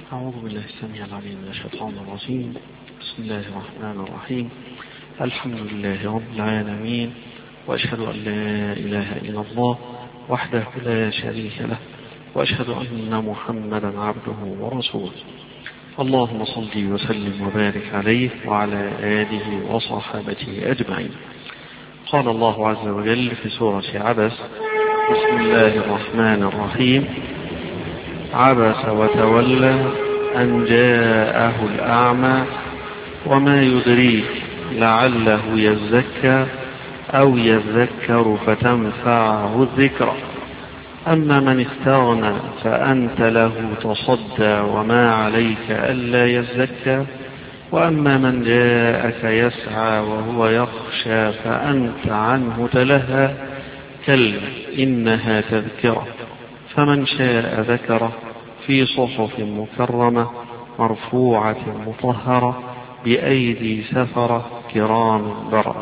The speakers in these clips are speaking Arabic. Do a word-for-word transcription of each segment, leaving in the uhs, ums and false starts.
أعوذ بالله السميع العليم من الشيطان الرجيم. بسم الله الرحمن الرحيم. الحمد لله رب العالمين، وأشهد أن لا إله إلا الله وحده لا شريك له، وأشهد أن محمدا عبده ورسوله. اللهم صل وسلم وبارك عليه وعلى آله وصحابته أجمعين. قال الله عز وجل في سورة عبس: بسم الله الرحمن الرحيم. عبس وتولى أن جاءه الأعمى وما يدريك لعله يزكى أو يذكر فتنفعه الذكرى. أما من استغنى فأنت له تصدى وما عليك ألا يزكى، وأما من جاءك يسعى وهو يخشى فأنت عنه تلهى. كلا إنها تذكرة فمن شاء ذكره في صحف مكرمة مرفوعة مطهرة بأيدي سفرة كرام بررة.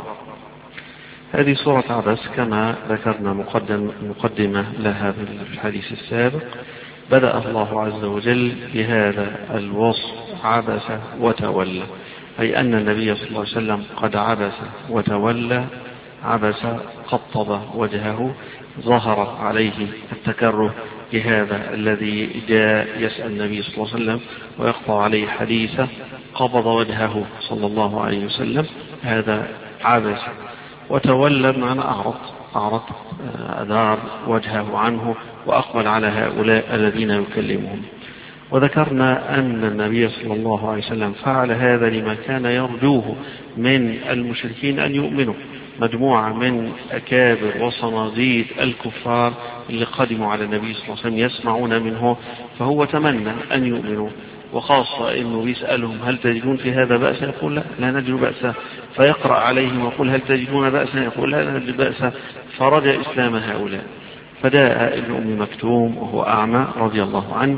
هذه سورة عبس كما ذكرنا مقدم مقدمة لها في الحديث السابق. بدأ الله عز وجل بهذا الوصف: عبس وتولى، أي أن النبي صلى الله عليه وسلم قد عبس وتولى. عبس قطب وجهه، ظهر عليه التكره بهذا الذي جاء يسأل النبي صلى الله عليه وسلم ويقطع عليه حديثه. قبض وجهه صلى الله عليه وسلم، هذا عبس. وتولى بمعنى أعرض أعرض أدار وجهه عنه وأقبل على هؤلاء الذين يكلمهم. وذكرنا أن النبي صلى الله عليه وسلم فعل هذا لما كان يرجوه من المشركين أن يؤمنوا، مجموعة من أكابر وصناديد الكفار اللي قدموا على النبي صلى الله عليه وسلم يسمعون منه، فهو تمنى أن يؤمنوا، وخاصة أنه بيسألهم: هل تجدون في هذا بأسا؟ يقول: لا لا نجد بأسا. فيقرأ عليهم ويقول: هل تجدون بأسا؟ يقول: لا لا نجد بأسا. فرجع إسلام هؤلاء. فجاء ابن أم مكتوم وهو أعمى رضي الله عنه،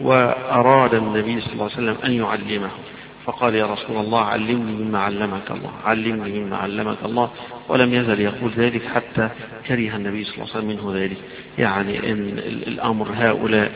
وأراد النبي صلى الله عليه وسلم أن يعلمه، فقال: يا رسول الله علمني مما علمك الله، علمني مما علمك الله. ولم يزل يقول ذلك حتى كره النبي صلى الله عليه وسلم منه ذلك، يعني إن الأمر هؤلاء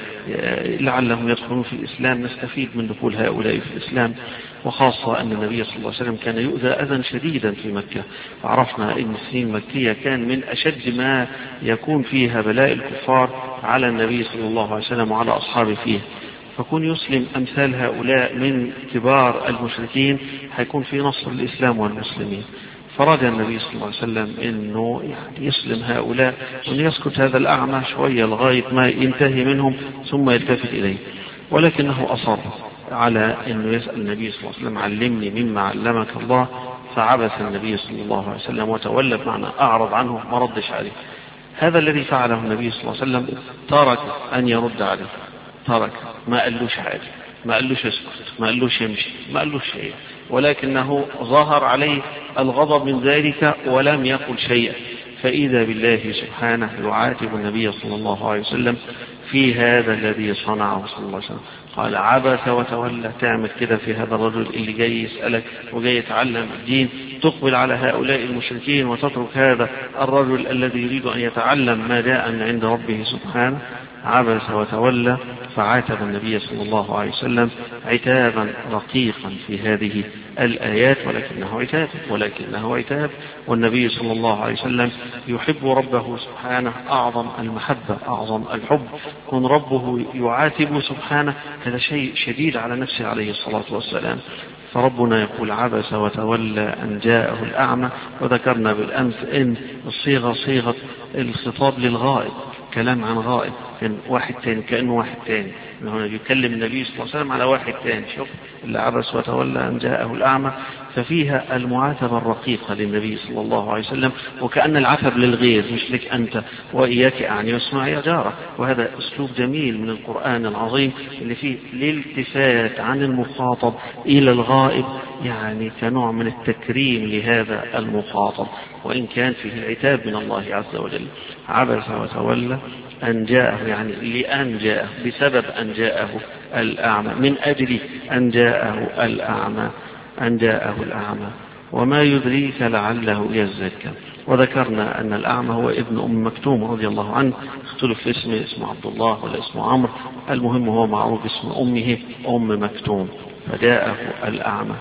لعلهم يدخلون في الإسلام، نستفيد من دخول هؤلاء في الإسلام. وخاصة أن النبي صلى الله عليه وسلم كان يؤذى أذى شديدا في مكة، وعرفنا أن السنين المكية كان من أشد ما يكون فيها بلاء الكفار على النبي صلى الله عليه وسلم وعلى أصحابه فيه. فكون يسلم أمثال هؤلاء من كبار المشركين هيكون في نصر الإسلام والمسلمين. فرجى النبي صلى الله عليه وسلم أنه يعني يسلم هؤلاء وأن يسكت هذا الأعمى شوية لغاية ما ينتهي منهم ثم يلتفت إليه، ولكنه أصر على أنه يسأل النبي صلى الله عليه وسلم: علمني مما علمك الله. فعبس النبي صلى الله عليه وسلم وتولى، بمعنى أعرض عنه، ما ردش عليه. هذا الذي فعله النبي صلى الله عليه وسلم، ترك أن يرد عليه، ترك، ما قالوش حاجة، ما قالوش اسكت، ما قالوش يمشي، ما قالوش شيء، ولكنه ظهر عليه الغضب من ذلك ولم يقل شيئا. فإذا بالله سبحانه يعاتب النبي صلى الله عليه وسلم في هذا الذي صنعه صلى الله عليه وسلم. قال: عبس وتولى. تعمل كده في هذا الرجل اللي جاي يسألك وجاي يتعلم الدين، تقبل على هؤلاء المشركين وتترك هذا الرجل الذي يريد أن يتعلم ما جاء من عند ربه سبحانه. عبس وتولى. فعاتب النبي صلى الله عليه وسلم عتابا رقيقا في هذه الآيات، ولكنه عتاب ولكنه عتاب والنبي صلى الله عليه وسلم يحب ربه سبحانه أعظم المحبة، أعظم الحب. كن ربه يعاتب سبحانه، هذا شيء شديد على نفسه عليه الصلاة والسلام. فربنا يقول: عبس وتولى أن جاءه الأعمى. وذكرنا بالأمس أن الصيغة صيغة الخطاب للغائب، كلام عن غائب، كان واحد تاني، كأنه واحد تاني، هنا يكلم النبي صلى الله عليه وسلم على واحد تاني. شوف اللي عبس وتولى أن جاءه الأعمى، ففيها المعاتبة الرقيقة للنبي صلى الله عليه وسلم، وكأن العتب للغير مش لك أنت، وإياك أعني واسمع يا جارة. وهذا أسلوب جميل من القرآن العظيم اللي فيه الالتفات عن المخاطب إلى الغائب، يعني كنوع من التكريم لهذا المخاطب، وإن كان فيه عتاب من الله عز وجل. عبس وتولى أن جاءه، يعني لأن جاءه، بسبب أن جاءه الأعمى، من أجل أن جاءه الأعمى، أن جاءه الأعمى. وما يدريك لعله يزكى. وذكرنا أن الأعمى هو ابن أم مكتوم رضي الله عنه، اختلف في اسمه، اسمه عبد الله ولا اسمه عمرو، المهم هو معروف اسم أمه أم مكتوم، فجاءه الأعمى.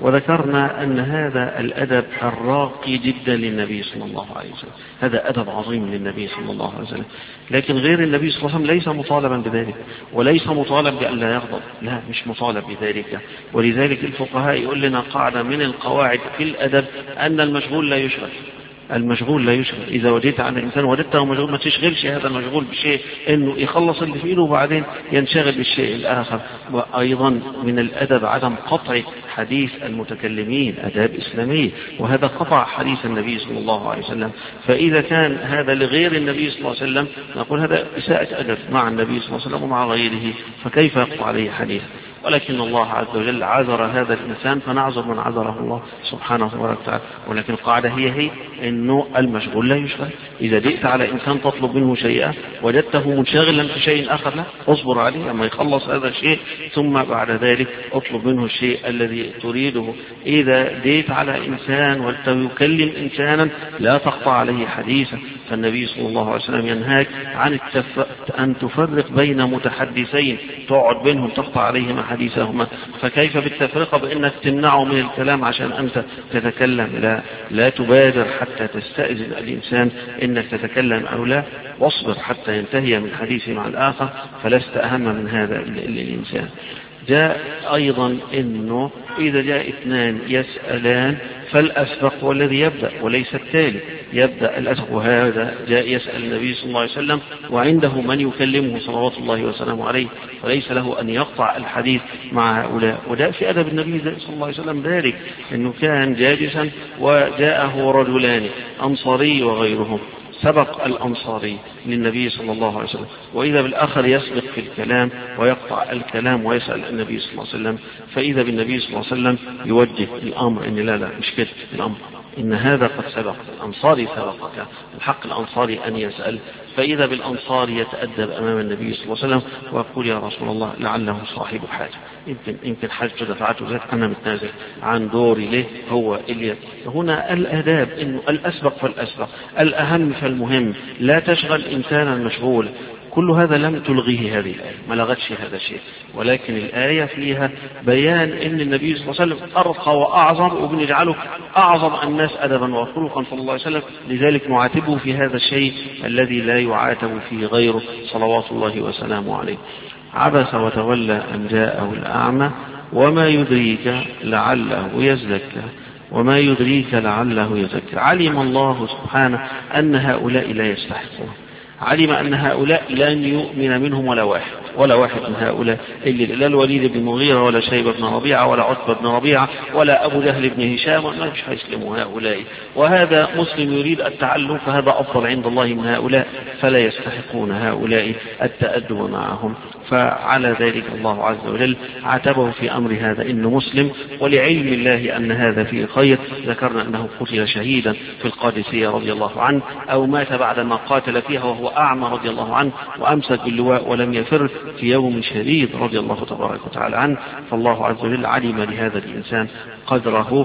وذكرنا أن هذا الأدب الراقي جدا للنبي صلى الله عليه وسلم، هذا أدب عظيم للنبي صلى الله عليه وسلم، لكن غير النبي صلى الله عليه وسلم ليس مطالبا بذلك، وليس مطالب بأن لا يغضب، لا مش مطالب بذلك. ولذلك الفقهاء يقول لنا قاعدة من القواعد في الأدب أن المشغول لا يشغل، المشغول لا يشغل. إذا وجدت عن الإنسان وجدته مشغول ما تشغلش هذا المشغول بشيء، إنه يخلص اللي في إيده وبعدين ينشغل بالشيء الآخر. وأيضا من الأدب عدم قطع حديث المتكلمين، أداب إسلامية، وهذا قطع حديث النبي صلى الله عليه وسلم. فإذا كان هذا لغير النبي صلى الله عليه وسلم نقول هذا إساءة أدب مع النبي صلى الله عليه وسلم ومع غيره، فكيف يقطع عليه حديث؟ ولكن الله عز وجل عذر هذا الإنسان فنعذر من عذره الله سبحانه وتعالى. ولكن القاعدة هي هي إنه المشغول لا يشغل. إذا جئت على إنسان تطلب منه شيئا وجدته منشغلا في شيء آخر، لا اصبر عليه أما يخلص هذا الشيء ثم بعد ذلك اطلب منه الشيء الذي تريده. إذا جئت على إنسان وتكلم إنسانا لا تقطع عليه حديثا، فالنبي صلى الله عليه وسلم ينهاك عن التف... أن تفرق بين متحدثين تقعد بينهم تقطع عليهما حديثهما. فكيف بالتفرقة بأنك تمنعه من الكلام عشان أنت تتكلم؟ لا لا تبادر حتى تستأذن الإنسان إنك تتكلم أو لا، واصبر حتى ينتهي من حديثه مع الآخر، فلست أهم من هذا الإنسان. جاء أيضا إنه إذا جاء اثنان يسألان فالأسبق هو الذي يبدأ وليس التالي، يبدأ الأسبق. وهذا جاء يسأل النبي صلى الله عليه وسلم وعنده من يكلمه صلوات الله وسلامه عليه، فليس له أن يقطع الحديث مع هؤلاء. وجاء في أدب النبي صلى الله عليه وسلم ذلك، أنه كان جالسا وجاءه رجلان أنصاري وغيرهم، سبق الأنصاري للنبي صلى الله عليه وسلم، وإذا بالآخر يسبق في الكلام ويقطع الكلام ويسأل النبي صلى الله عليه وسلم، فإذا بالنبي صلى الله عليه وسلم يوجه الأمر إن لا لا مش كده الأمر، إن هذا قد سبق، الأنصاري سبقك، الحق الأنصاري أن يسأل. فإذا بالأنصاري يتأدب أمام النبي صلى الله عليه وسلم ويقول يا رسول الله لعله صاحب حاجة، يمكن يمكن حاجة دفعته ذات أنا متنازل عن دوري له هو اللي. هنا الآداب إنه الأسبق فالأسبق، الأهم فالمهم، لا تشغل إنسانا مشغول. كل هذا لم تلغيه هذه الآية، ما لغتش هذا الشيء، ولكن الآية فيها بيان أن النبي صلى الله عليه وسلم أرقى وأعظم، وبنجعله أعظم الناس أدبا وخلقا صلى الله عليه وسلم، لذلك نعاتبه في هذا الشيء الذي لا يعاتب فيه غيره صلوات الله وسلامه عليه. عبس وتولى أن جاءه الأعمى وما يدريك لعله يزكى، وما يدريك لعله يزكى. علم الله سبحانه أن هؤلاء لا يستحقون، علم أن هؤلاء لن يؤمن منهم ولا واحد، ولا واحد من هؤلاء، لا الوليد بن مغيرة ولا شيبة بن ربيعة ولا عتبة بن ربيعة ولا أبو جهل بن هشام، ما مش هيسلموا هؤلاء. وهذا مسلم يريد التعلم فهذا أفضل عند الله من هؤلاء، فلا يستحقون هؤلاء التأدب معهم. فعلى ذلك الله عز وجل عاتبه في أمر هذا إنه مسلم، ولعلم الله أن هذا فيه خير. ذكرنا أنه قتل شهيدا في القادسية رضي الله عنه، أو مات بعدما قاتل فيها وهو أعمى رضي الله عنه، وأمسك باللواء ولم يفر في يوم شديد رضي الله تبارك وتعالى عنه. فالله عز وجل علم لهذا الإنسان قدره،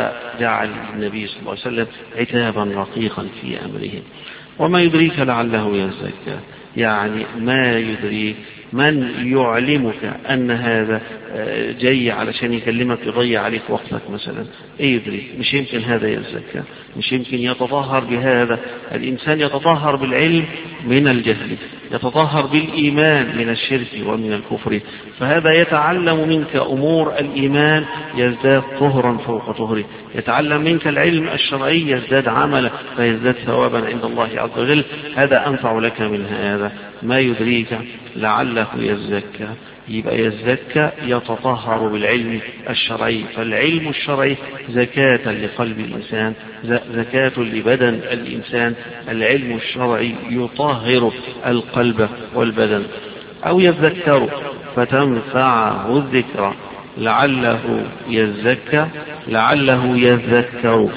فجعل النبي صلى الله عليه وسلم عتابا رقيقا في أمره. وما يدريك لعله يزكى، يعني ما يدريك، من يعلمك أن هذا جاي علشان يكلمك يضيع عليك وقتك مثلا، ايه يدري؟ مش يمكن هذا يزكى، مش يمكن يتطهر بهذا. الإنسان يتطهر بالعلم من الجهل، يتطهر بالإيمان من الشرك ومن الكفر، فهذا يتعلم منك أمور الإيمان يزداد طهرا فوق طهره، يتعلم منك العلم الشرعي يزداد عملا فيزداد ثوابا عند الله عز وجل. هذا أنفع لك من هذا. ما يدريك لعله يزكى، يبقى يزكى يتطهر بالعلم الشرعي، فالعلم الشرعي زكاة لقلب الإنسان، زكاة لبدن الإنسان. العلم الشرعي يطهر القلب والبدن. أو يذكر فتنفعه الذكرى، لعله يزكى، لعله يذكر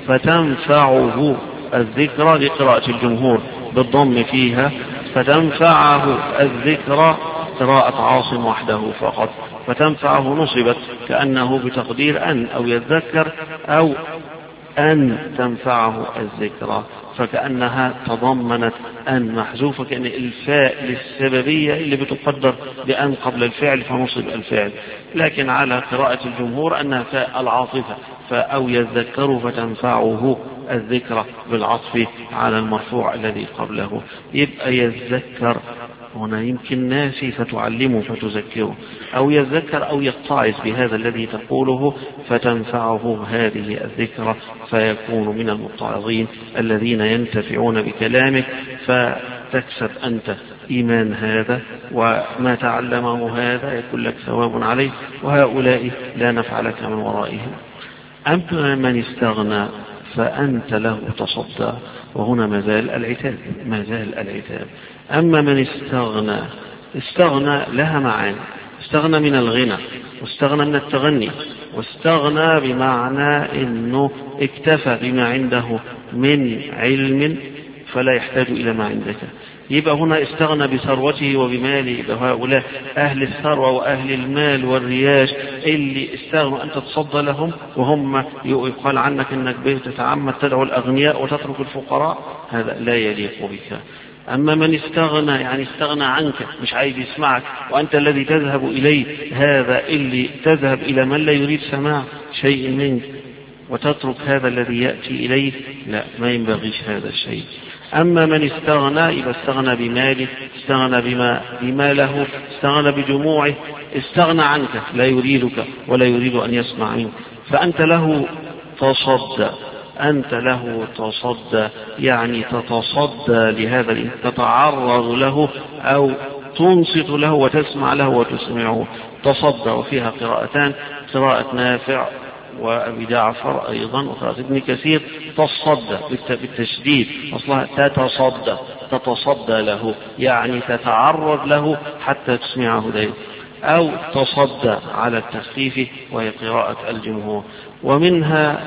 فتنفعه الذكرى، لقراءة الجمهور بالضم فيها، فتنفعه الذكرى قراءة عاصم وحده فقط، فتنفعه نصبت كأنه بتقدير أن أو يذكر أو أن تنفعه الذكرى، فكأنها تضمنت أن محذوفة، كأن الفاء للسببية اللي بتقدر بأن قبل الفعل فنصب الفعل. لكن على قراءة الجمهور أنها فاء العاطفة، فأو يذكر فتنفعه الذكرى بالعطف على المرفوع الذي قبله. يبقى يذكر هنا يمكن ناسي فتعلمه فتذكره، أو يذكر أو يتعظ بهذا الذي تقوله فتنفعه هذه الذكرى، فيكون من المتعظين الذين ينتفعون بكلامك، فتكسب أنت إيمان هذا، وما تعلمه هذا يكون لك ثواب عليه، وهؤلاء لا نفع لك من ورائهم. أما من استغنى فأنت له تصدى، وهنا مازال العتاب مازال العتاب. أما من استغنى، استغنى لها معاني، استغنى من الغنى، واستغنى من التغني، واستغنى بمعنى أنه اكتفى بما عنده من علم فلا يحتاج إلى ما عندك. يبقى هنا استغنى بثروته وبماله. هؤلاء أهل الثروة وأهل المال والرياش اللي استغنوا أن تتصدى لهم، وهم يقال عنك أنك بتتعمد تدعو الأغنياء وتترك الفقراء، هذا لا يليق بك. أما من استغنى يعني استغنى عنك، مش عايز يسمعك وأنت الذي تذهب إليه، هذا اللي تذهب إلى من لا يريد سماع شيء منك وتترك هذا الذي يأتي إليه، لا، ما ينبغيش هذا الشيء. أما من استغنى يبقى استغنى بماله، استغنى بما, بما له، استغنى بجموعه، استغنى عنك، لا يريدك ولا يريد أن يسمع منك، فأنت له تصدى، أنت له تصدى يعني تتصدى لهذا، تتعرض له أو تنصت له وتسمع له وتسمعه. تصدى، وفيها قراءتان، قراءة نافع وأبي جعفر أيضا وقراءة ابن كثير، تصدى بالتشديد، أصلها تتصدى، تتصدى له يعني تتعرض له حتى تسمعه دايما، أو تصدى على التخفيف وهي قراءة الجمهور. ومنها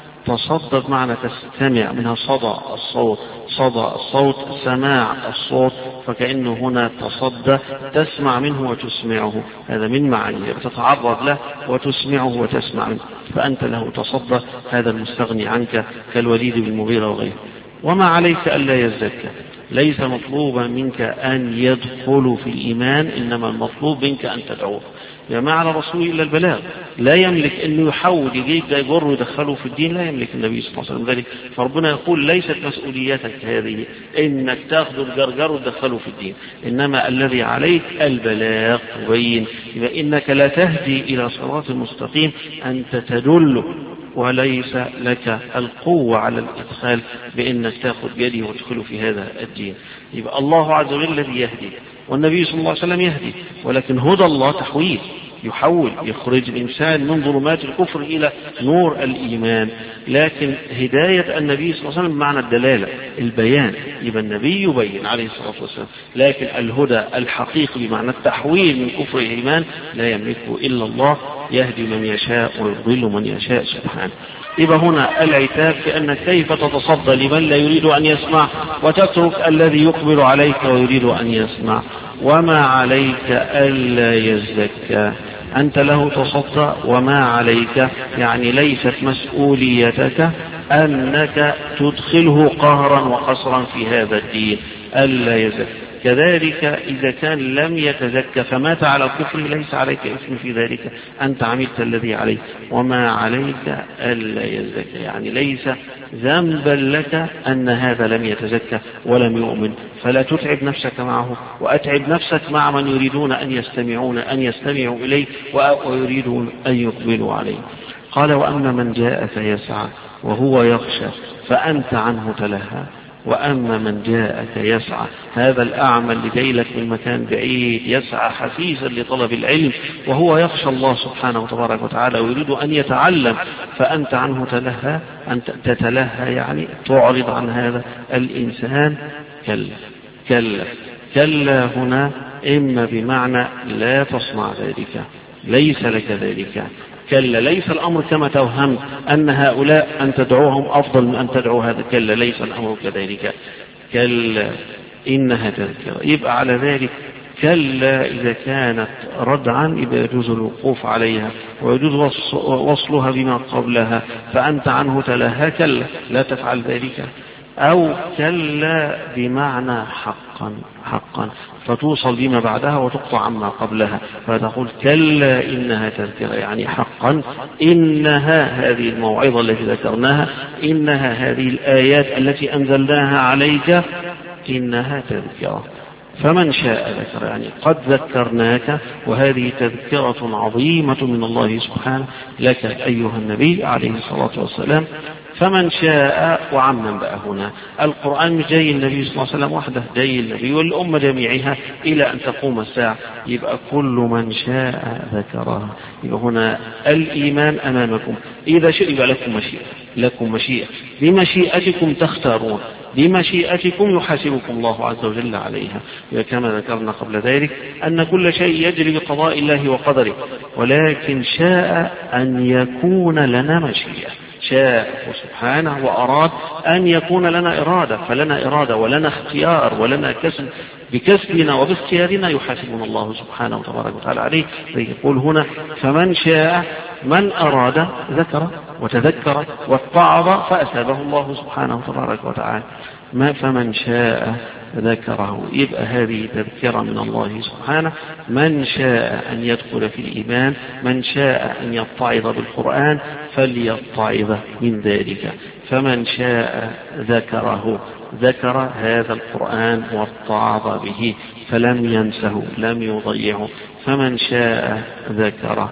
تصدى بمعنى تستمع، منها صدى الصوت، صدى الصوت سماع الصوت، فكأنه هنا تصدى تسمع منه وتسمعه، هذا من معانيه، تتعرض له وتسمعه وتسمع منه، فأنت له تصدى، هذا المستغني عنك كالوليد بن المغيرة وغيره. وما عليك ألا يزكى، ليس مطلوبا منك أن يدخل في الإيمان، إنما المطلوب منك أن تدعوه. يعني ما على رسول إلا البلاغ، لا يملك أنه يحول يجيب ده يجر ويدخله في الدين، لا يملك النبي صلى الله عليه وسلم ذلك. فربنا يقول ليست مسؤوليتك هذه إنك تأخذ الجرجر وتدخله في الدين، إنما الذي عليك البلاغ تبين. يبقى إنك لا تهدي إلى صراط المستقيم، أنت تدل، وليس لك القوة على الإدخال بأنك تأخذ بيده وتدخله في هذا الدين. يبقى الله عز وجل الذي يهدي، والنبي صلى الله عليه وسلم يهدي، ولكن هدى الله تحويل، يحول، يخرج الإنسان من ظلمات الكفر إلى نور الإيمان. لكن هداية النبي صلى الله عليه وسلم معنى الدلالة، البيان، يبقى النبي يبين عليه الصلاة والسلام. لكن الهدى الحقيقي بمعنى التحويل من كفر الإيمان لا يملكه إلا الله، يهدي من يشاء ويضل من يشاء سبحانه. يبقى هنا العتاب بأن كيف تتصدى لمن لا يريد أن يسمع وتترك الذي يقبل عليك ويريد أن يسمع. وما عليك ألا يزكى، أنت له تصدى، وما عليك يعني ليست مسؤوليتك أنك تدخله قهرا وقصرا في هذا الدين، ألا يزكى. كذلك إذا كان لم يتزكى فمات على الكفر ليس عليك اسم في ذلك، أنت عملت الذي عليك. وما عليك ألا يزكى يعني ليس ذنبا لك أن هذا لم يتزكى ولم يؤمن، فلا تتعب نفسك معه، وأتعب نفسك مع من يريدون أن يستمعون أن يستمعوا إليه ويريدون أن يقبلوا عليه. قال وأما من جاءك يسعى وهو يخشى فأنت عنه تلهى. وأما من جاءك يسعى، هذا الأعمى اللي جاي لك من مكان بعيد يسعى حثيثا لطلب العلم وهو يخشى الله سبحانه وتبارك وتعالى ويريد أن يتعلم، فأنت عنه تلهى، أنت تتلهى يعني تعرض عن هذا الإنسان. كلا كلا كلا هنا إما بمعنى لا تصنع ذلك، ليس لك ذلك. كلا ليس الأمر كما توهمت أن هؤلاء أن تدعوهم أفضل من أن تدعو هذا، كلا ليس الأمر كذلك، كلا إنها تذكرة. يبقى على ذلك كلا إذا كانت ردعا إذا يجوز الوقوف عليها ويجوز وصلها بما قبلها، فأنت عنه تلاها كلا لا تفعل ذلك. أو كلا بمعنى حقا حقا فتوصل بما بعدها وتقطع عما قبلها، فتقول كلا إنها تذكرة، يعني حقا إنها هذه الموعظة التي ذكرناها، إنها هذه الآيات التي أنزلناها عليك إنها تذكرة. فمن شاء ذكر، يعني قد ذكرناك، وهذه تذكرة عظيمة من الله سبحانه لك أيها النبي عليه الصلاة والسلام. فمن شاء وعمم بقى هنا القرآن مش جاي النبي صلى الله عليه وسلم وحده، جاي النبي والأمة جميعها إلى أن تقوم الساعة، يبقى كل من شاء ذكرها. يبقى هنا الإيمان أمامكم، إذا شئ يبقى لكم مشيئة، لكم مشيئة، بمشيئتكم تختارون، بمشيئتكم يحاسبكم الله عز وجل عليها. كما ذكرنا قبل ذلك أن كل شيء يجري بقضاء الله وقدره، ولكن شاء أن يكون لنا مشيئة، شاء سبحانه وأراد أن يكون لنا إرادة، فلنا إرادة ولنا اختيار ولنا كسب، بكسبنا وباختيارنا يحاسبنا الله سبحانه وتبارك وتعالى عليه. يقول هنا فمن شاء، من أراد ذكر وتذكر واتعظ فأثابه الله سبحانه وتبارك وتعالى. ما فمن شاء ذكره، يبقى هذه تذكرة من الله سبحانه. من شاء أن يدخل في الإيمان، من شاء أن يتعظ بالقرآن فليتعظ من ذلك. فمن شاء ذكره، ذكر هذا القرآن واتعظ به فلم ينسه لم يضيعه. فمن شاء ذكره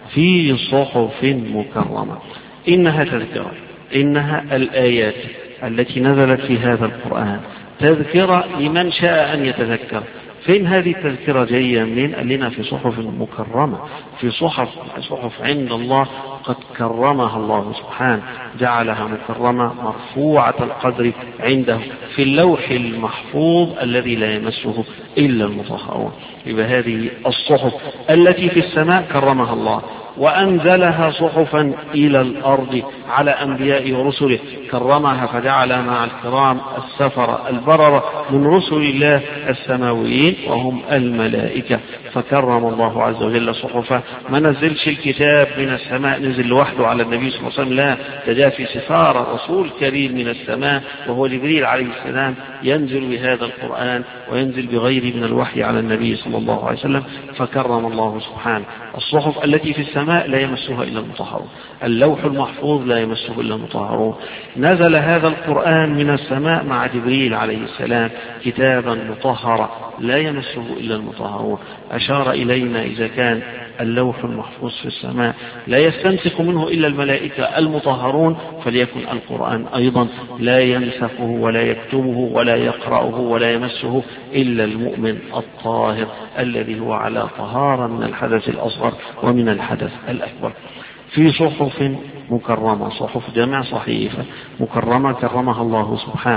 في صحف مكرمة. إنها تذكرة، إنها الآيات التي نزلت في هذا القرآن تذكرة لمن شاء أن يتذكر. فين هذه التذكرة جاية منين؟ قال لنا في صحف مكرمة، في صحف صحف عند الله قد كرمها الله سبحانه، جعلها مكرمة مرفوعة القدر عنده في اللوح المحفوظ الذي لا يمسه إلا المطهرون. يبقى هذه الصحف التي في السماء كرمها الله، وأنزلها صحفا إلى الأرض على أنبياء ورسله، كرمها فجعل مع الكرام السفر البررة من رسل الله السماويين وهم الملائكة، فكرم الله عز وجل صحفه. ما نزلش الكتاب من السماء نزل لوحده على النبي صلى الله عليه وسلم، لا، تجاه في سفارة رسول كريم من السماء وهو جبريل عليه السلام ينزل بهذا القرآن وينزل بغيره من الوحي على النبي صلى الله عليه وسلم، فكرم الله سبحانه. الصحف التي في السماء لا يمسها إلا المطهرون، اللوح المحفوظ لا يمسه إلا المطهرون. نزل هذا القرآن من السماء مع جبريل عليه السلام كتابا مطهرا لا يمسه إلا المطهرون. أشار إلينا إذا كان اللوح المحفوظ في السماء لا يستنسخ منه إلا الملائكة المطهرون، فليكن القرآن أيضا لا ينسخه ولا يكتبه ولا يقرأه ولا يمسه إلا المؤمن الطاهر الذي هو على طهارة من الحدث الأصغر ومن الحدث الأكبر. في صحف مكرمة، صحف جمع صحيفة مكرمة كرمها الله سبحانه،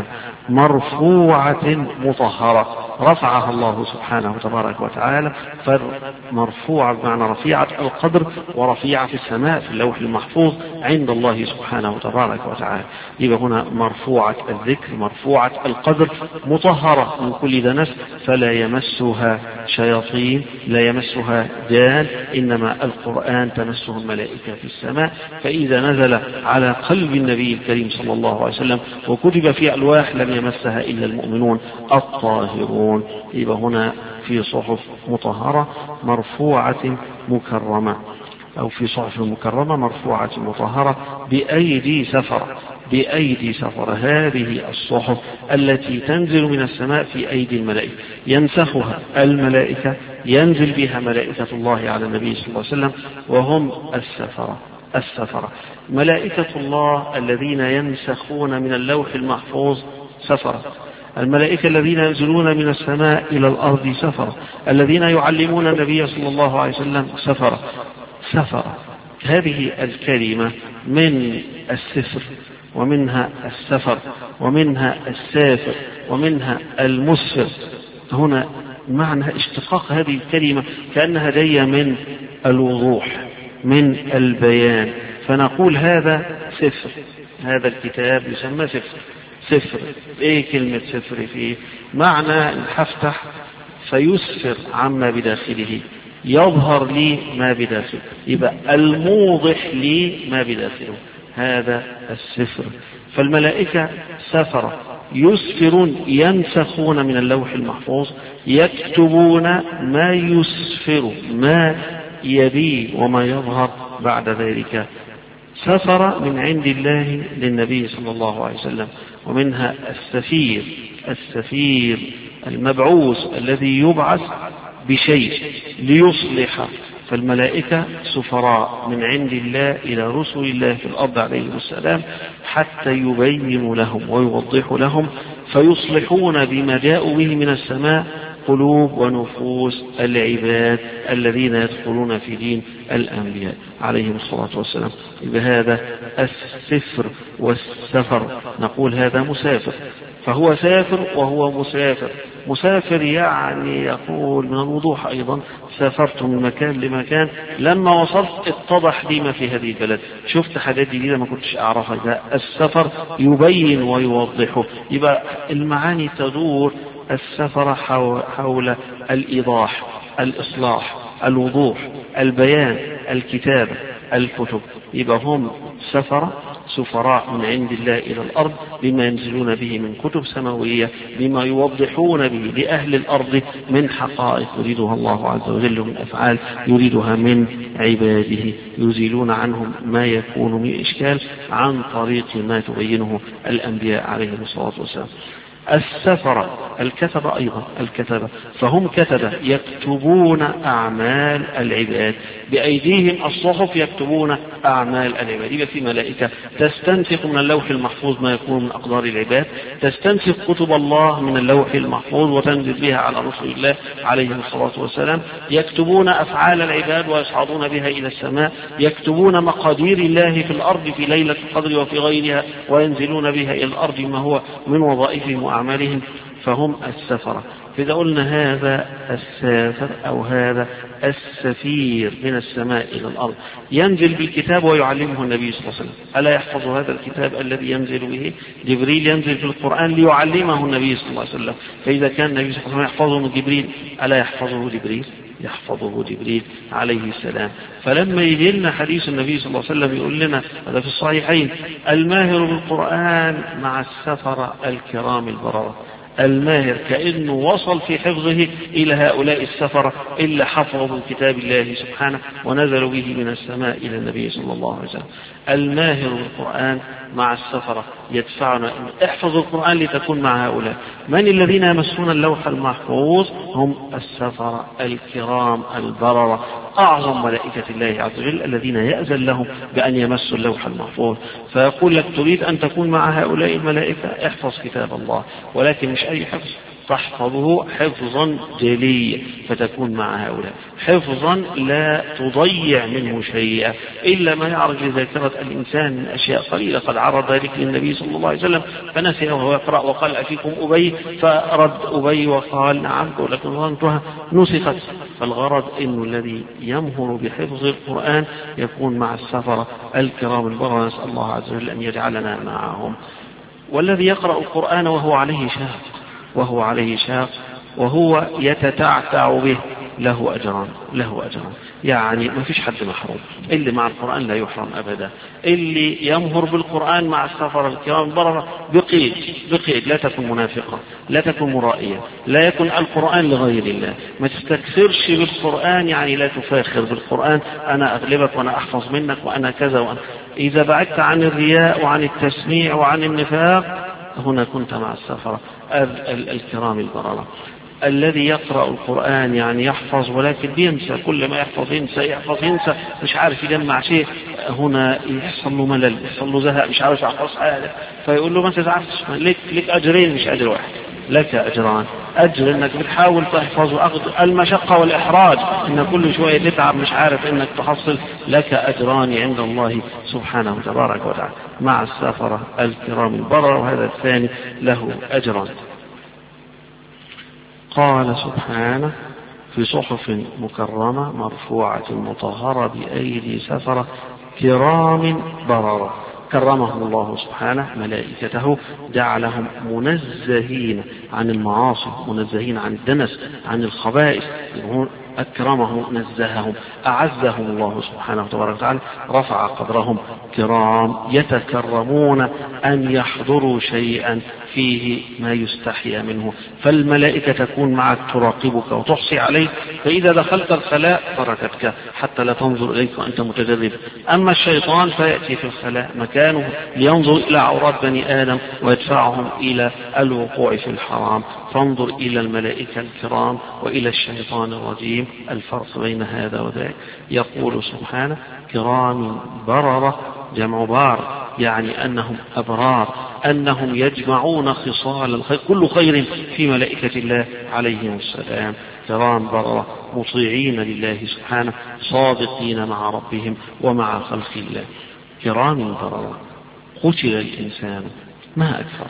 مرفوعة مطهرة رفعها الله سبحانه وتبارك وتعالى، فمرفوعة بمعنى رفيعة القدر ورفيعة في السماء في اللوح المحفوظ عند الله سبحانه وتبارك وتعالى. يبقى هنا مرفوعة الذكر مرفوعة القدر مطهرة من كل دنس، فلا يمسها شياطين لا يمسها جان، إنما القرآن تمسه الملائكة في السماء. فإذا نزل على قلب النبي الكريم صلى الله عليه وسلم وكتب في ألواح لم يمسها إلا المؤمنون الطاهرون. يبقى هنا في صحف مطهرة مرفوعة مكرمة، أو في صحف مكرمة مرفوعة مطهرة بأيدي سفر، بأيدي سفر. هذه الصحف التي تنزل من السماء في أيدي الملائكة ينسخها الملائكة، ينزل بها ملائكة الله على النبي صلى الله عليه وسلم وهم السفرة. السفرة ملائكة الله الذين ينسخون من اللوح المحفوظ سفرة، الملائكة الذين ينزلون من السماء إلى الأرض سفرة، الذين يعلمون النبي صلى الله عليه وسلم سفرة. سفرة هذه الكلمة من السفر ومنها السفر ومنها السافر ومنها المسفر. هنا معنى اشتقاق هذه الكلمة كأنها جاية من الوضوح من البيان، فنقول هذا سفر، هذا الكتاب يسمى سفر. سفر ايه كلمة سفر؟ فيه معنى ان هفتح فيسفر عما بداخله، يظهر لي ما بداخله، يبقى الموضح لي ما بداخله، هذا السفر. فالملائكة سفر يسفرون، ينسخون من اللوح المحفوظ، يكتبون ما يسفر، ما يبي وما يظهر بعد ذلك. سفر من عند الله للنبي صلى الله عليه وسلم. ومنها السفير، السفير المبعوث الذي يبعث بشيء ليصلح. فالملائكة سفراء من عند الله إلى رسل الله في الأرض عليهم السلام حتى يبينوا لهم ويوضحوا لهم، فيصلحون بما جاءوا به من السماء قلوب ونفوس العباد الذين يدخلون في دين الأنبياء عليهم الصلاة والسلام. بهذا السفر والسفر نقول هذا مسافر، فهو سافر وهو مسافر. مسافر يعني يقول من الوضوح أيضا سافرت من مكان لمكان، لما وصلت اتضح لي ما في هذه البلد، شفت حاجات جديدة ما كنتش أعرفها. السفر يبين ويوضحه. يبقى المعاني تدور السفر حول الإيضاح، الإصلاح، الوضوح، البيان، الكتابة، الكتب. يبقى هم سفر سفراء من عند الله إلى الأرض بما ينزلون به من كتب سماوية، بما يوضحون به لأهل الأرض من حقائق يريدها الله عز وجل، من أفعال يريدها من عباده، يزيلون عنهم ما يكون من إشكال عن طريق ما تبينه الأنبياء عليهم الصلاة والسلام. السفر الكتبة أيضا، الكتبة فهم كتبة يكتبون أعمال العباد، بأيديهم الصحف يكتبون أعمال العباد. يبقى في ملائكة تستنسخ من اللوح المحفوظ ما يكون من أقدار العباد، تستنسخ كتب الله من اللوح المحفوظ وتنزل بها على رسل الله عليهم الصلاة والسلام، يكتبون أفعال العباد ويصعدون بها إلى السماء، يكتبون مقادير الله في الأرض في ليلة القدر وفي غيرها وينزلون بها إلى الأرض ما هو من وظائفهم وأعمالهم. فهم السفرة. فإذا قلنا هذا السافر أو هذا السفير من السماء إلى الأرض ينزل بالكتاب ويعلمه النبي صلى الله عليه وسلم، ألا يحفظ هذا الكتاب الذي ينزل به؟ جبريل ينزل في القرآن ليعلمه النبي صلى الله عليه وسلم، فإذا كان النبي صلى الله عليه وسلم يحفظه من جبريل ألا يحفظه جبريل؟ يحفظه جبريل عليه السلام. فلما يجي لنا حديث النبي صلى الله عليه وسلم يقول لنا هذا في الصحيحين: الماهر بالقرآن مع السفرة الكرام البررة. الماهر كأنه وصل في حفظه إلى هؤلاء السفرة إلا حفظوا كتاب الله سبحانه ونزلوا به من السماء إلى النبي صلى الله عليه وسلم. الماهر بالقرآن مع السفرة يدفعنا احفظ القرآن لتكون مع هؤلاء. من الذين يمسون اللوح المحفوظ؟ هم السفرة الكرام البررة، أعظم ملائكة الله عز وجل الذين يأذن لهم بأن يمسوا اللوح المحفوظ. فيقول لك تريد أن تكون مع هؤلاء الملائكة احفظ كتاب الله، ولكن مش أي حفظ، تحفظه حفظا جليا فتكون مع هؤلاء، حفظا لا تضيع منه شيئا إلا ما يعرض لذاكرة الإنسان من أشياء قليلة. قد عرض ذلك للنبي صلى الله عليه وسلم فنسي وهو يقرأ وقال: أفيكم أبي؟ فرد أبي وقال: نعم ولكن ظننتها نسخت. فالغرض إنه الذي يمهر بحفظ القرآن يكون مع السفرة الكرام البررة، نسأل الله عز وجل أن يجعلنا معهم. والذي يقرأ القرآن وهو عليه شاق وهو عليه شاق وهو يتتعتع به له أجران، له أجران. يعني ما فيش حد محروم، اللي مع القرآن لا يحرم أبدا. اللي يمهر بالقرآن مع السفر الكرام البررة بقيد بقيد لا تكن منافقة، لا تكن مرائية، لا يكن القرآن لغير الله. ما تستكثرش بالقرآن، يعني لا تفاخر بالقرآن، أنا أغلبك وأنا أحفظ منك وأنا كذا وأنا. إذا بعدت عن الرياء وعن التسميع وعن النفاق هنا كنت مع السفرة الكرام البررة. الذي يقرأ القرآن يعني يحفظ ولكن بينسى، كل ما يحفظ ينسى يحفظ ينسى، مش عارف يجمع شيء، هنا يحصل له ملل، يحصل له زهق، مش عارف يحفظ حاجة. فيقول له ما تزعلش، لك لك أجرين مش أجر واحد، لك أجران. أجر إنك بتحاول تحفظ وأخذ المشقة والإحراج، إن كل شوية تتعب مش عارف إنك تحصل، لك أجران عند الله سبحانه وتبارك وتعالى مع السفرة الكرام البررة، وهذا الثاني له أجران. قال سبحانه: في صحف مكرمة مرفوعة مطهرة بأيدي سفرة كرام بررة. كرمهم الله سبحانه ملائكته، جعلهم منزهين عن المعاصي، منزهين عن الدنس، عن الخبائث، أكرمهم، نزههم، أعزهم الله سبحانه وتبارك وتعالى، رفع قدرهم، كرام يتكرمون أن يحضروا شيئا فيه ما يستحيا منه. فالملائكة تكون معك تراقبك وتحصي عليك، فإذا دخلت الخلاء تركتك حتى لا تنظر إليك وأنت متجرب. أما الشيطان فيأتي في الخلاء مكانه لينظر إلى عورات بني آدم ويدفعهم إلى الوقوع في الحرام. فانظر إلى الملائكة الكرام وإلى الشيطان الرجيم، الفرق بين هذا وذاك. يقول سبحانه كرام بررة، جمع بار، يعني أنهم أبرار، أنهم يجمعون خصال الخير، كل خير في ملائكة الله عليهم السلام. كرام بررة مطيعين لله سبحانه، صادقين مع ربهم ومع خلق الله. كرام بررة. قتل الإنسان ما أكثر،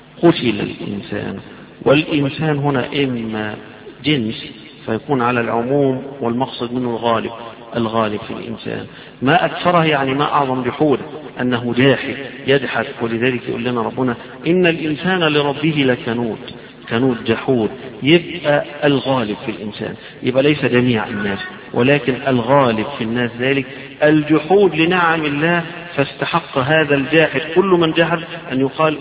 قتل الإنسان. والإنسان هنا إما جنس فيكون على العموم والمقصد منه الغالب، الغالب في الإنسان. ما أكثره يعني ما أعظم جحود، أنه جاحد يجحد. ولذلك يقول لنا ربنا إن الإنسان لربه لكنود، كنود جحود. يبقى الغالب في الإنسان، يبقى ليس جميع الناس ولكن الغالب في الناس ذلك الجحود لنعم الله، فاستحق هذا الجاحد كل من جحد أن يقال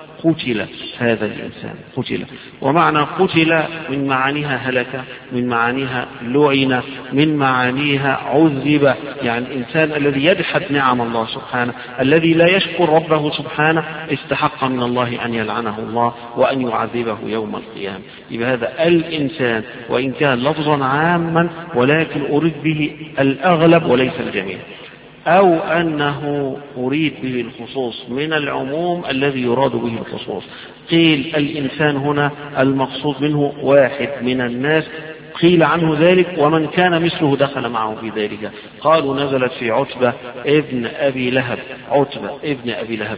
قتل هذا الإنسان، قتل. ومعنى قتل من معانيها هلك، من معانيها لعن، من معانيها عذب. يعني الإنسان الذي يجحد نعم الله سبحانه، الذي لا يشكر ربه سبحانه، استحق من الله أن يلعنه الله وأن يعذبه يوم القيامة. يبقى هذا الإنسان، وإن كان لفظا عاما ولكن أريد به الأغلب وليس الجميع، أو أنه أريد به الخصوص من العموم الذي يراد به الخصوص. قيل الإنسان هنا المقصود منه واحد من الناس، قيل عنه ذلك ومن كان مثله دخل معه في ذلك. قالوا نزلت في عتبة ابن أبي لهب، عتبة ابن أبي لهب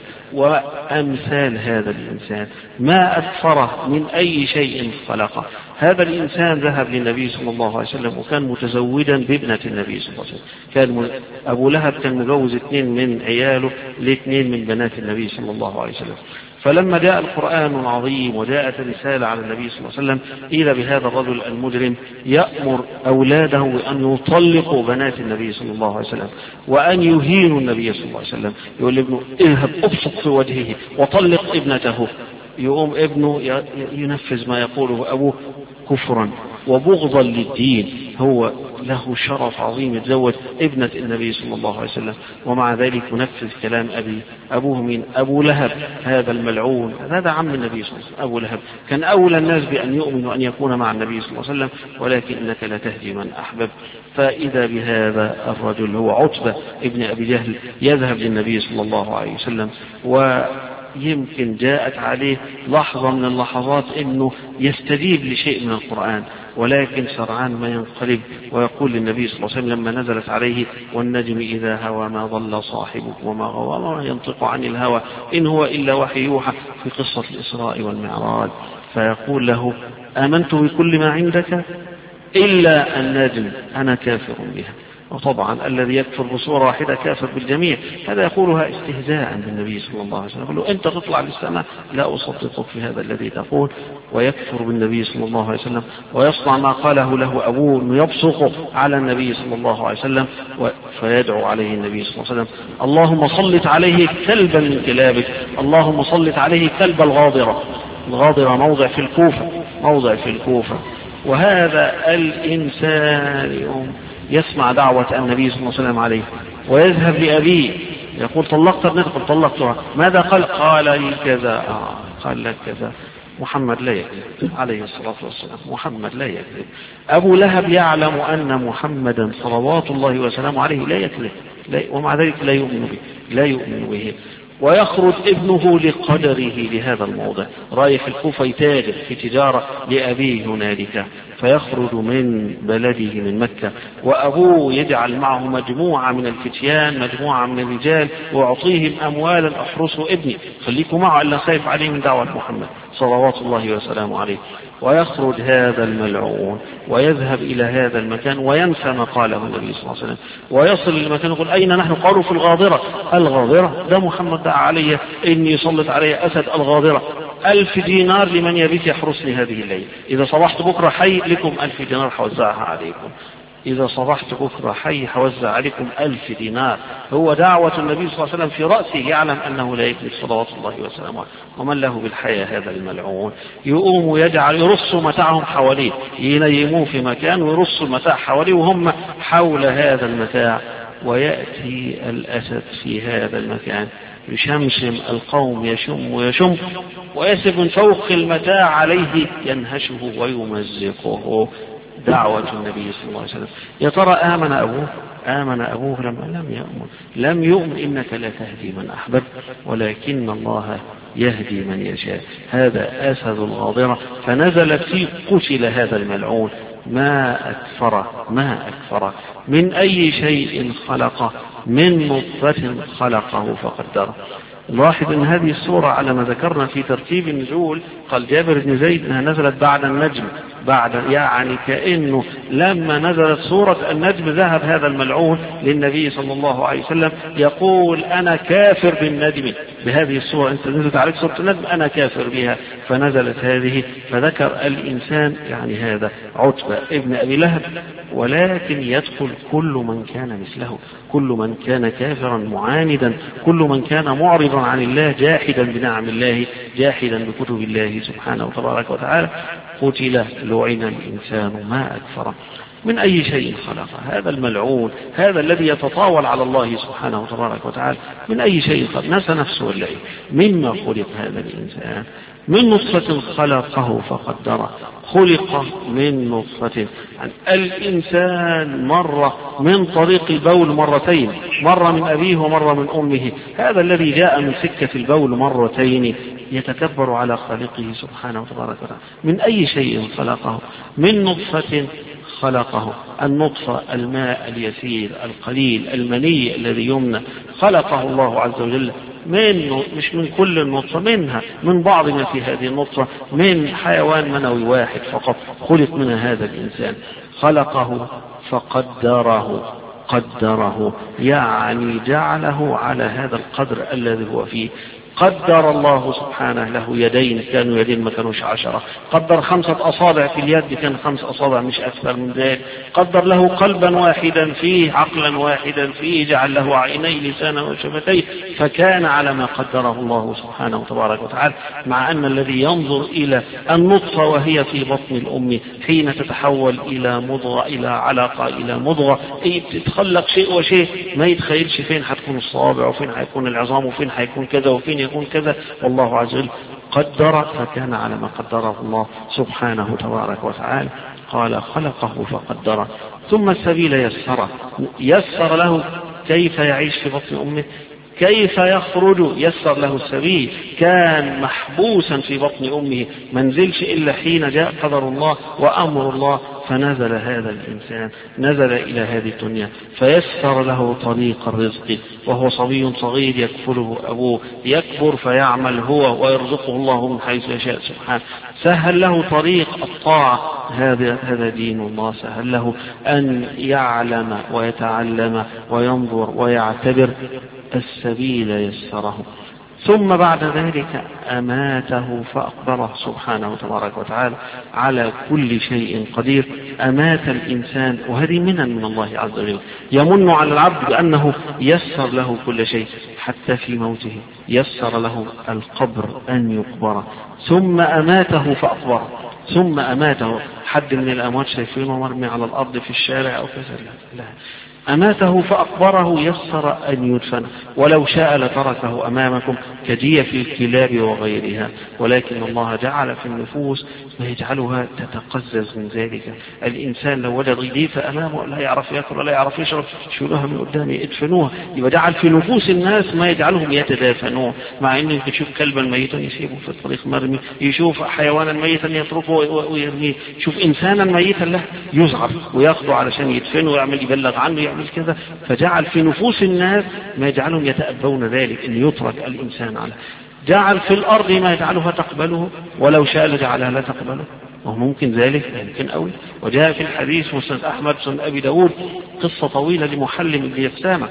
وأمثال هذا الإنسان، ما أكثره من أي شيء خلقه. هذا الإنسان ذهب للنبي صلى الله عليه وسلم وكان متزوجا بابنة النبي صلى الله عليه وسلم. كان أبو لهب كان مجوز اثنين من عياله لاثنين من بنات النبي صلى الله عليه وسلم. فلما جاء القرآن العظيم وجاءت الرسالة على النبي صلى الله عليه وسلم إذا بهذا الرجل المجرم يأمر أولاده بأن يطلقوا بنات النبي صلى الله عليه وسلم وأن يهينوا النبي صلى الله عليه وسلم. يقول لابنه اذهب ابصق في وجهه وطلق ابنته. يقوم ابنه ينفذ ما يقوله أبوه كفرا وبغضا للدين. هو له شرف عظيم يتزوج ابنة النبي صلى الله عليه وسلم، ومع ذلك ينفذ كلام أبي. أبوه من أبو لهب هذا الملعون، هذا عم النبي صلى الله عليه وسلم. أبو لهب كان أولى الناس بأن يؤمن وأن يكون مع النبي صلى الله عليه وسلم، ولكن إنك لا تهدي من أحبب. فإذا بهذا الرجل هو عتبة ابن أبي جهل يذهب للنبي صلى الله عليه وسلم، و يمكن جاءت عليه لحظة من اللحظات انه يستجيب لشيء من القرآن، ولكن سرعان ما ينقلب ويقول للنبي صلى الله عليه وسلم لما نزلت عليه والنجم إذا هوى ما ضل صاحبك وما غوى وما ينطق عن الهوى إن هو إلا وحي يوحى، في قصة الإسراء والمعراج. فيقول له آمنت بكل ما عندك إلا النجم أنا كافر بها. وطبعا الذي يكفر بصورة واحدة كافر بالجميع. هذا يقولها استهزاء بالنبي صلى الله عليه وسلم، يقول له أنت تطلع للسماء لا أصدقك في هذا الذي تقول، ويكفر بالنبي صلى الله عليه وسلم ويصنع ما قاله له أبوه أنه يبصق على النبي صلى الله عليه وسلم، فيدعو عليه النبي صلى الله عليه وسلم اللهم صلت عليه كلبا من كلابك، اللهم صلت عليه كلب الغاضرة. الغاضرة موضع في الكوفة، موضع في الكوفة. وهذا الإنسان يسمع دعوة النبي صلى الله عليه وسلم عليه ويذهب لأبيه يقول طلقت ابنتك؟ قل طلقتها. ماذا قال؟ قال لي كذا. آه. قال لك كذا. محمد لا يكذب عليه الصلاة والسلام، محمد لا يكذب. أبو لهب يعلم أن محمدا صلوات الله وسلامه عليه لا يكذب، ومع ذلك لا يؤمن به، لا يؤمن به. ويخرج ابنه لقدره لهذا الموضع، رايح الكوفة يتاجر في تجارة لأبيه هنالك، فيخرج من بلده من مكة، وأبوه يجعل معه مجموعة من الفتيان، مجموعة من الرجال، ويعطيهم أموالا احرسوا ابني، خليكم معه إلا خايف عليه من دعوة محمد صلوات الله وسلامه عليه. ويخرج هذا الملعون ويذهب إلى هذا المكان وينسى ما قاله النبي صلى الله عليه وسلم، ويصل للمكان يقول أين نحن؟ قالوا في الغاضرة. الغاضرة ده محمد دعا علي إني يسلط علي أسد الغاضرة، ألف دينار لمن يبيت يحرسني هذه الليلة، إذا صبحت بكرة حي لكم ألف دينار حوزعها عليكم، إذا صبحت بكرة حي حوزع عليكم ألف دينار. هو دعوة النبي صلى الله عليه وسلم في رأسه، يعلم أنه لا يكلف صلوات الله وسلامه. ومن له بالحياة هذا الملعون يقوم يجعل يرصوا متاعهم حواليه، ينيموه في مكان ويرصوا المتاع حواليه وهم حول هذا المتاع، ويأتي الأسد في هذا المكان يشمشم القوم، يشم ويشم، ويسب من فوق المتاع عليه ينهشه ويمزقه. دعوة النبي صلى الله عليه وسلم. يا ترى آمن أبوه؟ آمن أبوه لما لم يؤمن، لم يؤمن. إنك لا تهدي من أحببت ولكن الله يهدي من يشاء. هذا أسد الغاضرة، فنزلت فيه قتل هذا الملعون. ما أكفر ما أكفر من أي شيء خلقه، من نطفة خلقه فقدره. لاحظ ان هذه السورة على ما ذكرنا في ترتيب النزول، قال جابر بن زيد انها نزلت بعد النجم، بعد يعني كأنه لما نزلت سورة النجم ذهب هذا الملعون للنبي صلى الله عليه وسلم يقول أنا كافر بالنجم، بهذه السورة انت نزلت عليك سورة النجم أنا كافر بها، فنزلت هذه. فذكر الإنسان يعني هذا عتبة ابن أبي لهب، ولكن يدخل كل من كان مثله، كل من كان كافرا معاندا، كل من كان معرضا عن الله، جاحدا بنعم الله، جاحدا بكتب الله سبحانه وتبارك وتعالى. قتل لعن الإنسان ما أكفره من أي شيء خلقه. هذا الملعون، هذا الذي يتطاول على الله سبحانه وتبارك وتعالى، من أي شيء خلق، نسى نفسه الليل. مما خلق هذا الإنسان؟ من نطفة خلقه فقدره. خلق من نطفة. يعني الإنسان مرة من طريق البول مرتين، مرة من أبيه ومرة من أمه. هذا الذي جاء من سكة البول مرتين يتكبر على خالقه سبحانه وتبارك وتعالى. من أي شيء خلقه؟ من نطفة خلقه. النطفة الماء اليسير القليل المني الذي يمنى، خلقه الله عز وجل من، مش من كل النطفة، منها من بعض ما في هذه النطفة، من حيوان منوي واحد فقط خلق من هذا الإنسان. خلقه فقدره. قدره يعني جعله على هذا القدر الذي هو فيه. قدر الله سبحانه له يدين، كانوا يدين ما كانوش عشرة. قدر خمسة أصابع في اليد، كان خمس أصابع مش أكثر من ذلك. قدر له قلبا واحدا فيه، عقلا واحدا فيه، جعل له عيني لسانا وشفتيه، فكان على ما قدره الله سبحانه وتبارك وتعالى. مع أن الذي ينظر إلى النطفة وهي في بطن الأم حين تتحول إلى مضغة، إلى علقة، إلى مضغة، تتخلق شيء وشيء، ما يتخيلش فين حتكون الصابع وفين حيكون العظام وفين حيكون كذا وفين يكون كذا. والله عز وجل قدر فكان على ما قدره الله سبحانه تبارك وتعالى. قال خلقه فقدره. ثم السبيل يسره، يسر له كيف يعيش في بطن أمه، كيف يخرج، يسر له السبيل. كان محبوسا في بطن أمه، منزلش إلا حين جاء قدر الله وأمر الله، فنزل هذا الإنسان، نزل إلى هذه الدنيا، فيسر له طريق الرزق. وهو صبي صغير يكفله أبوه، يكبر فيعمل هو ويرزقه الله من حيث يشاء سبحانه. سهل له طريق الطاعة، هذا هذا دين الله. سهل له أن يعلم ويتعلم وينظر ويعتبر، السبيل يسره. ثم بعد ذلك أماته فأقبره سبحانه تبارك وتعالى، على كل شيء قدير. أمات الإنسان، وهذه منن من الله عز وجل، يمن على العبد بأنه يسر له كل شيء. حتى في موته يسر له القبر أن يقبر. ثم أماته فأقبره. ثم أماته. حد من الأموات شايفينه مرمي على الأرض في الشارع أو كذا؟ لا، أماته فأقبره يسر أن يدفن، ولو شاء لتركه أمامكم كجية في الكلاب وغيرها، ولكن الله جعل في النفوس ما يجعلها تتقزز من ذلك. الإنسان لو وجد ضيفة أمامه لا يعرف يأكل ولا يعرف يشرب، شيلوها من قدامه ادفنوها. يبقى جعل في نفوس الناس ما يجعلهم يتدافنون، مع إنه يشوف كلبا ميتا يسيبه في الطريق مرمي، يشوف حيوانا ميتا يتركه ويرميه، يشوف إنسانا ميتا له يزعر وياخده علشان يدفنه ويعمل يبلغ عنه يعمل كذا. فجعل في نفوس الناس ما يجعلهم يتأبون ذلك، أن يترك الإنسان على. جعل في الأرض ما يجعلها تقبله، ولو شاء لجعلها لا تقبله، وهو ممكن ذلك ممكن أوي. وجاء في الحديث مسند أحمد سنن أبي داود قصة طويلة لمحلم بن يسامة.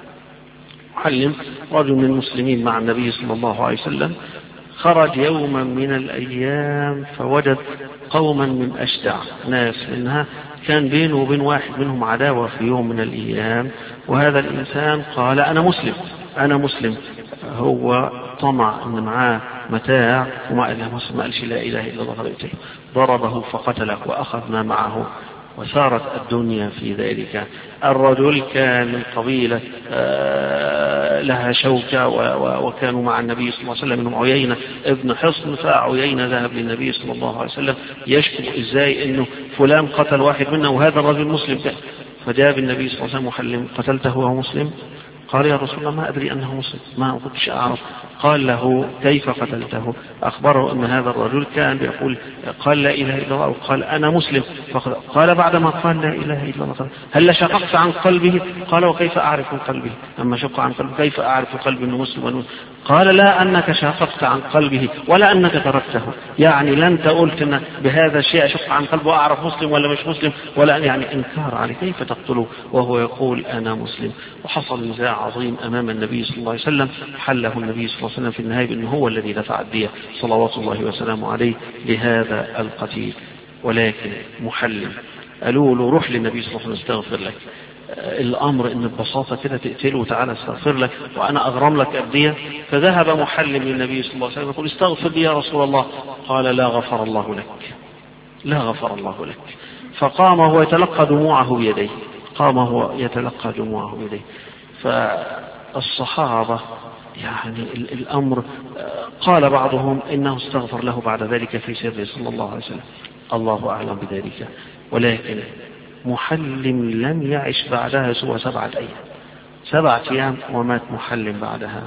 محلم رجل من المسلمين مع النبي صلى الله عليه وسلم، خرج يوما من الأيام فوجد قوما من أشجع ناس منها، كان بينه وبين واحد منهم عداوة في يوم من الأيام، وهذا الإنسان قال أنا مسلم أنا مسلم. هو طمع أن معاه متاع وما قالش لا إله إلا الله، ضربه فقتله وأخذ ما معه، وسارت الدنيا في ذلك. الرجل كان من قبيلة لها شوكة وكانوا مع النبي صلى الله عليه وسلم منهم عيينة ابن حصن، فعيينة ذهب للنبي صلى الله عليه وسلم يشكو ازاي انه فلان قتل واحد منا وهذا الرجل مسلم. فجاء النبي صلى الله عليه وسلم محلم قتلته وهو مسلم؟ قال يا رسول الله ما أدري أنه مسلم، ما كنتش أعرف. قال له كيف قتلته؟ أخبره أن هذا الرجل كان يقول قال لا إله إلا الله، قال أنا مسلم. قال بعدما قال لا إله إلا الله هل شققت عن قلبه؟ قال وكيف أعرف قلبه؟ أما شق عن قلبه كيف أعرف قلبه أنه مسلم؟ قال لا أنك شققت عن قلبه ولا أنك تركته، يعني لن قلت أن بهذا الشيء شق عن قلبه وأعرف مسلم ولا مش مسلم، ولا يعني إنكار عليه، كيف تقتله وهو يقول أنا مسلم؟ وحصل نزاع عظيم أمام النبي صلى الله عليه وسلم، حله النبي صلى الله عليه وسلم في النهاية بأنه هو الذي دفع الدية صلوات الله وسلامه عليه لهذا القتيل. ولكن محلم قالوا له روح للنبي صلى الله عليه وسلم استغفر لك، الأمر إن ببساطة كده تقتله وتعالى استغفر لك وأنا أغرم لك الدية. فذهب محلم للنبي صلى الله عليه وسلم يقول استغفر لي يا رسول الله. قال لا غفر الله لك، لا غفر الله لك. فقام هو يتلقى دموعه بيديه، قام هو يتلقى دموعه بيديه. فالصحابة يعني الأمر قال بعضهم إنه استغفر له بعد ذلك في سره صلى الله عليه وسلم، الله أعلم بذلك. ولكن محلم لم يعش بعدها سوى سبعة أيام، سبعة أيام ومات محلم بعدها.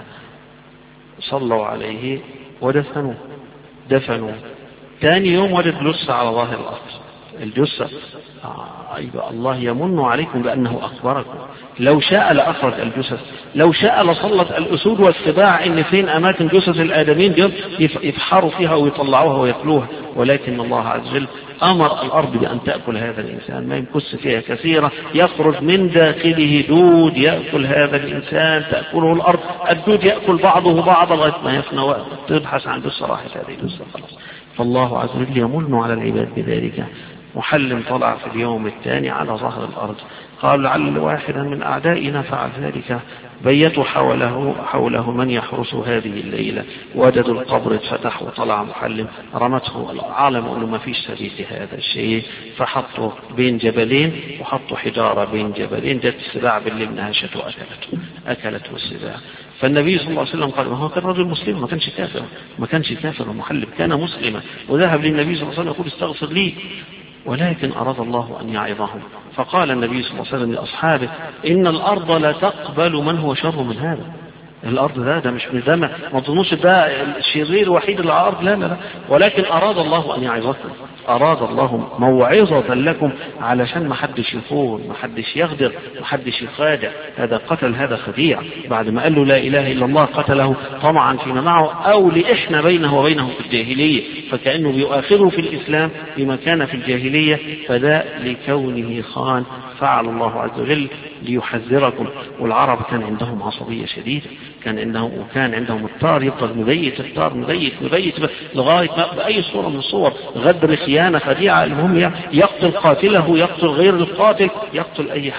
صلوا عليه ودفنوه، دفنوه ثاني يوم وجد جثة على ظاهر الأرض. الجثة آه أيوة الله يمن عليكم بأنه أخبركم، لو شاء لأخرج الجثث، لو شاء لصلت الأسود والسباع إن فين أماكن جثث الآدمين دول يفحروا فيها ويطلعوها ويأكلوها، ولكن الله عز وجل أمر الأرض بأن تأكل هذا الإنسان، ما يمكث فيها كثيرة، يخرج من داخله دود يأكل هذا الإنسان، تأكله الأرض، الدود يأكل بعضه بعضا لغاية ما يفنى وتبحث عن جثة راحت هذه الجثة خلاص. فالله عز وجل يمن على العباد بذلك. محلم طلع في اليوم الثاني على ظهر الأرض، قال لعل واحدا من أعدائنا فعل ذلك، بيتوا حوله حوله من يحرس هذه الليلة، وجدوا القبر اتفتح وطلع محلم، رمته العالم أنه ما فيش سبيل لهذا الشيء، فحطوا بين جبلين وحطوا حجارة بين جبلين، جت السباع بالليل نهشته وأكلته أكلته السباع. فالنبي صلى الله عليه وسلم قال ما هو كان رجل مسلم، ما كانش كافر، ما كانش كافر ومحلم، كان مسلما، وذهب للنبي صلى الله عليه وسلم يقول استغفر لي، ولكن أراد الله أن يعظهم. فقال النبي صلى الله عليه وسلم لأصحابه إن الأرض لا تقبل من هو شر من هذا، الأرض ده ده مش ده ما تظنوش ده الشرير الوحيد اللي على الأرض، لا لا لا، ولكن أراد الله أن يعظكم، أراد الله موعظة لكم علشان ما حدش يفور، ما حدش يغدر، ما حدش يخادع. هذا قتل هذا خديع، بعد ما قال له لا إله إلا الله قتله طمعا فيما معه أو لإحنا بينه وبينه في الجاهلية، فكأنه بيؤاخذه في الإسلام بما كان في الجاهلية، فده لكونه خان فعل الله عز وجل ليحذركم. والعرب كان عندهم عصبية شديدة، كان عندهم وكان عندهم الطار يفضل مبيت الطار مبيت مبيت لغاية ما بأي صورة من الصور، غدر خيانة خديعة، المهم يقتل قاتله، يقتل غير القاتل، يقتل أي حد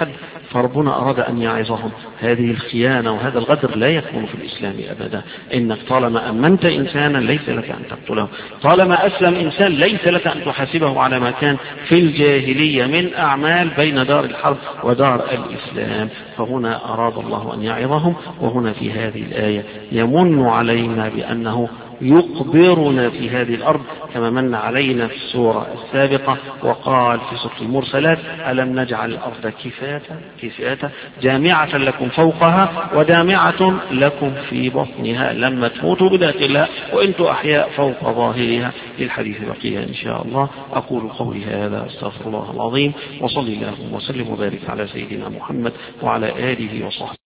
فربنا أراد أن يعظهم. هذه الخيانة وهذا الغدر لا يكون في الإسلام أبدا. إنك طالما أمنت إنسانا ليس لك أن تقتله، طالما أسلم إنسان ليس لك أن تحاسبه على ما كان في الجاهلية من أعمال بين دار الحرب ودار الإسلام. فهنا أراد الله أن يعظهم. وهنا في هذه الآية يمن علينا بأنه يقبرنا في هذه الأرض كما من علينا في السورة السابقة، وقال في سورة المرسلات: ألم نجعل الأرض كفاتا كفاتا جامعة لكم فوقها ودامعة لكم في بطنها لما تموتوا بذات الله وإنتم أحياء فوق ظاهرها. للحديث بقية إن شاء الله. أقول قولي هذا أستغفر الله العظيم، وصلي اللهم وسلم وبارك على سيدنا محمد وعلى آله وصحبه.